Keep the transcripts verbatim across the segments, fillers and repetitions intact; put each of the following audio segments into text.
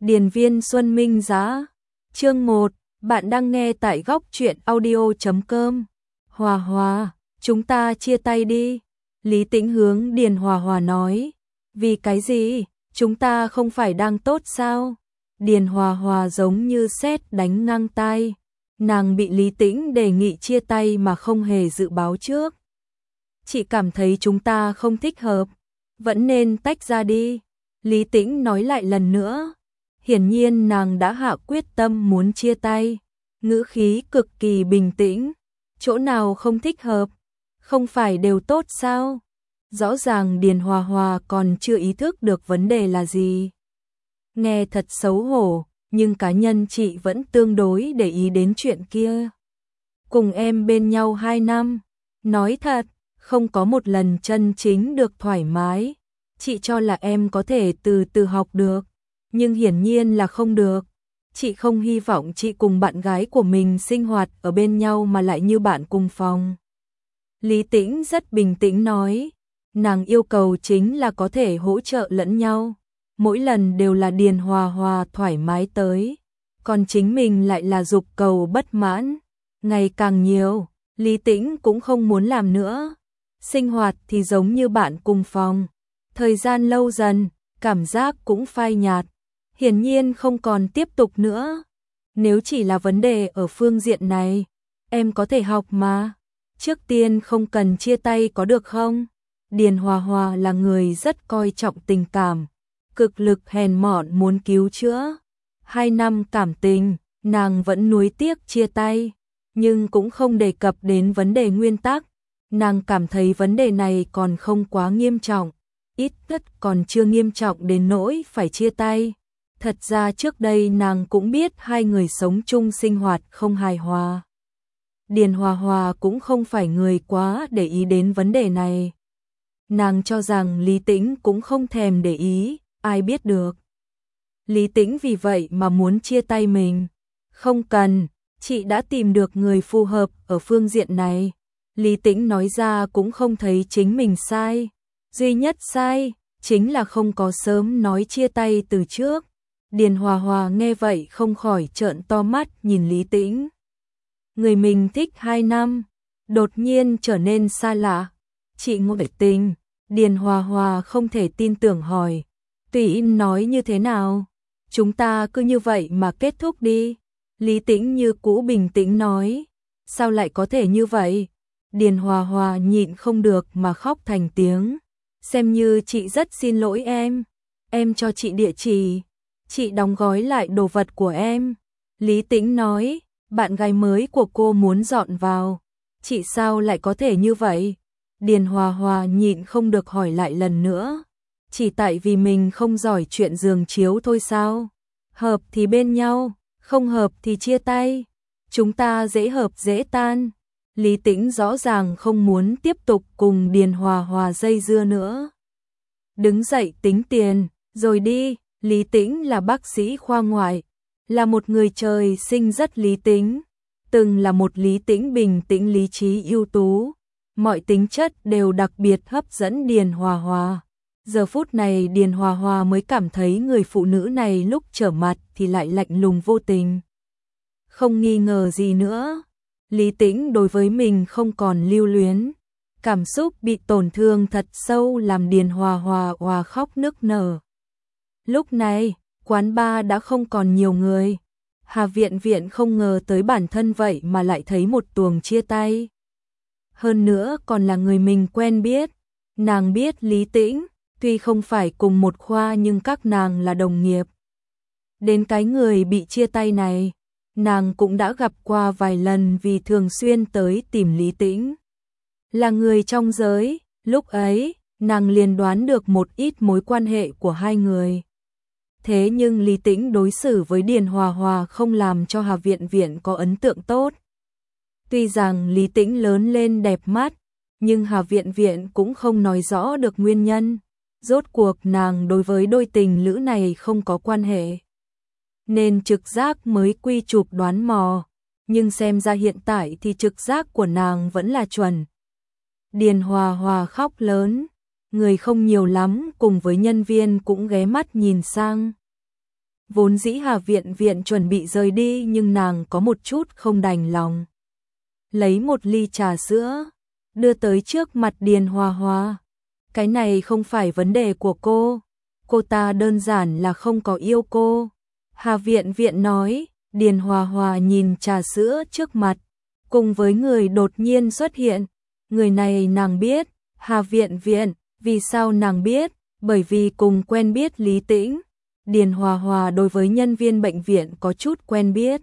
Điền viên Xuân Minh Giá. Chương một, bạn đang nghe tại góc truyện audio chấm com. Hòa Hòa, chúng ta chia tay đi. Lý Tĩnh hướng Điền Hòa Hòa nói. Vì cái gì? Chúng ta không phải đang tốt sao? Điền Hòa Hòa giống như sét đánh ngang tai. Nàng bị Lý Tĩnh đề nghị chia tay mà không hề dự báo trước. Chị cảm thấy chúng ta không thích hợp, vẫn nên tách ra đi. Lý Tĩnh nói lại lần nữa. Hiển nhiên nàng đã hạ quyết tâm muốn chia tay. Ngữ khí cực kỳ bình tĩnh. Chỗ nào không thích hợp? Không phải đều tốt sao? Rõ ràng Điền Hòa Hòa còn chưa ý thức được vấn đề là gì. Nghe thật xấu hổ, nhưng cá nhân chị vẫn tương đối để ý đến chuyện kia. Cùng em bên nhau hai năm, nói thật, không có một lần chân chính được thoải mái. Chị cho là em có thể từ từ học được, nhưng hiển nhiên là không được. Chị không hy vọng chị cùng bạn gái của mình sinh hoạt ở bên nhau mà lại như bạn cùng phòng. Lý Tĩnh rất bình tĩnh nói, nàng yêu cầu chính là có thể hỗ trợ lẫn nhau. Mỗi lần đều là Điền Hòa Hòa thoải mái tới, còn chính mình lại là dục cầu bất mãn. Ngày càng nhiều, Lý Tĩnh cũng không muốn làm nữa. Sinh hoạt thì giống như bạn cùng phòng. Thời gian lâu dần, cảm giác cũng phai nhạt. Hiển nhiên không còn tiếp tục nữa. Nếu chỉ là vấn đề ở phương diện này, em có thể học mà. Trước tiên không cần chia tay có được không? Điền Hòa Hòa là người rất coi trọng tình cảm, cực lực hèn mọn muốn cứu chữa. Hai năm cảm tình, nàng vẫn nuối tiếc chia tay, nhưng cũng không đề cập đến vấn đề nguyên tắc. Nàng cảm thấy vấn đề này còn không quá nghiêm trọng, ít nhất còn chưa nghiêm trọng đến nỗi phải chia tay. Thật ra trước đây nàng cũng biết hai người sống chung sinh hoạt không hài hòa. Điền Hòa Hòa cũng không phải người quá để ý đến vấn đề này. Nàng cho rằng Lý Tĩnh cũng không thèm để ý, ai biết được. Lý Tĩnh vì vậy mà muốn chia tay mình. Không cần, chị đã tìm được người phù hợp ở phương diện này. Lý Tĩnh nói ra cũng không thấy chính mình sai. Duy nhất sai, chính là không có sớm nói chia tay từ trước. Điền Hòa Hòa nghe vậy không khỏi trợn to mắt nhìn Lý Tĩnh. Người mình thích hai năm, đột nhiên trở nên xa lạ. Chị ngoại tình. Điền Hòa Hòa không thể tin tưởng hỏi. Tùy em nói như thế nào? Chúng ta cứ như vậy mà kết thúc đi. Lý Tĩnh như cũ bình tĩnh nói. Sao lại có thể như vậy? Điền Hòa Hòa nhịn không được mà khóc thành tiếng. Xem như chị rất xin lỗi em. Em cho chị địa chỉ. Chị đóng gói lại đồ vật của em. Lý Tĩnh nói. Bạn gái mới của cô muốn dọn vào. Chị sao lại có thể như vậy? Điền Hòa Hòa nhịn không được hỏi lại lần nữa. Chỉ tại vì mình không giỏi chuyện giường chiếu thôi sao? Hợp thì bên nhau, không hợp thì chia tay. Chúng ta dễ hợp dễ tan. Lý Tĩnh rõ ràng không muốn tiếp tục cùng Điền Hòa Hòa dây dưa nữa. Đứng dậy tính tiền, rồi đi. Lý Tĩnh là bác sĩ khoa ngoại, là một người trời sinh rất lý tính, từng là một Lý Tĩnh bình tĩnh lý trí ưu tú. Mọi tính chất đều đặc biệt hấp dẫn Điền Hòa Hòa. Giờ phút này Điền Hòa Hòa mới cảm thấy người phụ nữ này lúc trở mặt thì lại lạnh lùng vô tình. Không nghi ngờ gì nữa, Lý Tĩnh đối với mình không còn lưu luyến. Cảm xúc bị tổn thương thật sâu làm Điền Hòa Hòa òa khóc nức nở. Lúc này, quán bar đã không còn nhiều người. Hà Viện Viện không ngờ tới bản thân vậy mà lại thấy một tuồng chia tay. Hơn nữa còn là người mình quen biết. Nàng biết Lý Tĩnh, tuy không phải cùng một khoa nhưng các nàng là đồng nghiệp. Đến cái người bị chia tay này, nàng cũng đã gặp qua vài lần vì thường xuyên tới tìm Lý Tĩnh. Là người trong giới, lúc ấy, nàng liền đoán được một ít mối quan hệ của hai người. Thế nhưng Lý Tĩnh đối xử với Điền Hòa Hòa không làm cho Hà Viện Viện có ấn tượng tốt. Tuy rằng Lý Tĩnh lớn lên đẹp mắt, nhưng Hà Viện Viện cũng không nói rõ được nguyên nhân. Rốt cuộc nàng đối với đôi tình lữ này không có quan hệ, nên trực giác mới quy chụp đoán mò. Nhưng xem ra hiện tại thì trực giác của nàng vẫn là chuẩn. Điền Hòa Hòa khóc lớn. Người không nhiều lắm cùng với nhân viên cũng ghé mắt nhìn sang. Vốn dĩ Hà Viện Viện chuẩn bị rời đi nhưng nàng có một chút không đành lòng. Lấy một ly trà sữa, đưa tới trước mặt Điền Hòa Hòa. Cái này không phải vấn đề của cô, cô ta đơn giản là không có yêu cô. Hà Viện Viện nói. Điền Hòa Hòa nhìn trà sữa trước mặt, cùng với người đột nhiên xuất hiện. Người này nàng biết. Hà Viện Viện, vì sao nàng biết? Bởi vì cùng quen biết Lý Tĩnh. Điền Hòa Hòa đối với nhân viên bệnh viện có chút quen biết.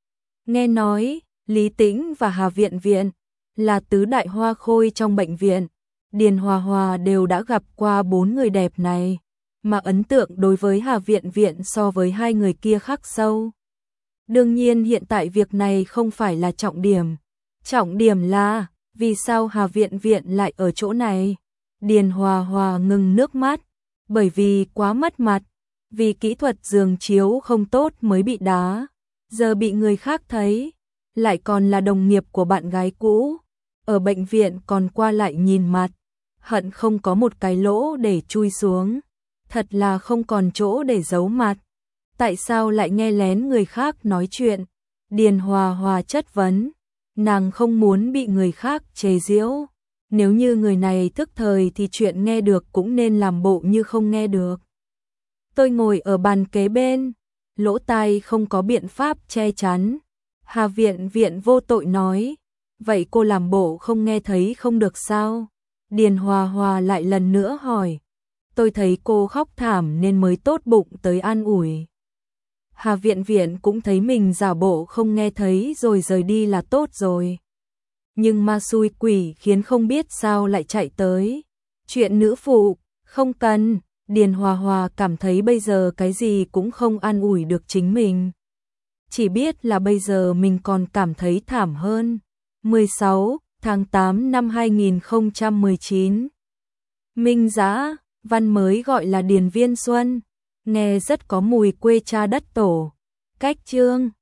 Nghe nói, Lý Tĩnh và Hà Viện Viện là tứ đại hoa khôi trong bệnh viện. Điền Hòa Hòa đều đã gặp qua bốn người đẹp này, mà ấn tượng đối với Hà Viện Viện so với hai người kia khắc sâu. Đương nhiên hiện tại việc này không phải là trọng điểm. Trọng điểm là, vì sao Hà Viện Viện lại ở chỗ này? Điền Hòa Hòa ngừng nước mắt, bởi vì quá mất mặt, vì kỹ thuật giường chiếu không tốt mới bị đá, giờ bị người khác thấy, lại còn là đồng nghiệp của bạn gái cũ, ở bệnh viện còn qua lại nhìn mặt, hận không có một cái lỗ để chui xuống, thật là không còn chỗ để giấu mặt. Tại sao lại nghe lén người khác nói chuyện? Điền Hòa Hòa chất vấn, nàng không muốn bị người khác chế giễu. Nếu như người này thức thời thì chuyện nghe được cũng nên làm bộ như không nghe được. Tôi ngồi ở bàn kế bên, lỗ tai không có biện pháp che chắn. Hà Viện Viện vô tội nói, vậy cô làm bộ không nghe thấy không được sao? Điền Hòa Hòa lại lần nữa hỏi, tôi thấy cô khóc thảm nên mới tốt bụng tới an ủi. Hà Viện Viện cũng thấy mình giả bộ không nghe thấy rồi rời đi là tốt rồi. Nhưng ma xui quỷ khiến không biết sao lại chạy tới. Chuyện nữ phụ, không cần. Điền Hòa Hòa cảm thấy bây giờ cái gì cũng không an ủi được chính mình. Chỉ biết là bây giờ mình còn cảm thấy thảm hơn. mười sáu tháng tám năm hai nghìn không trăm mười chín. Minh Dã, văn mới gọi là Điền Viên Xuân. Nghe rất có mùi quê cha đất tổ. Cách chương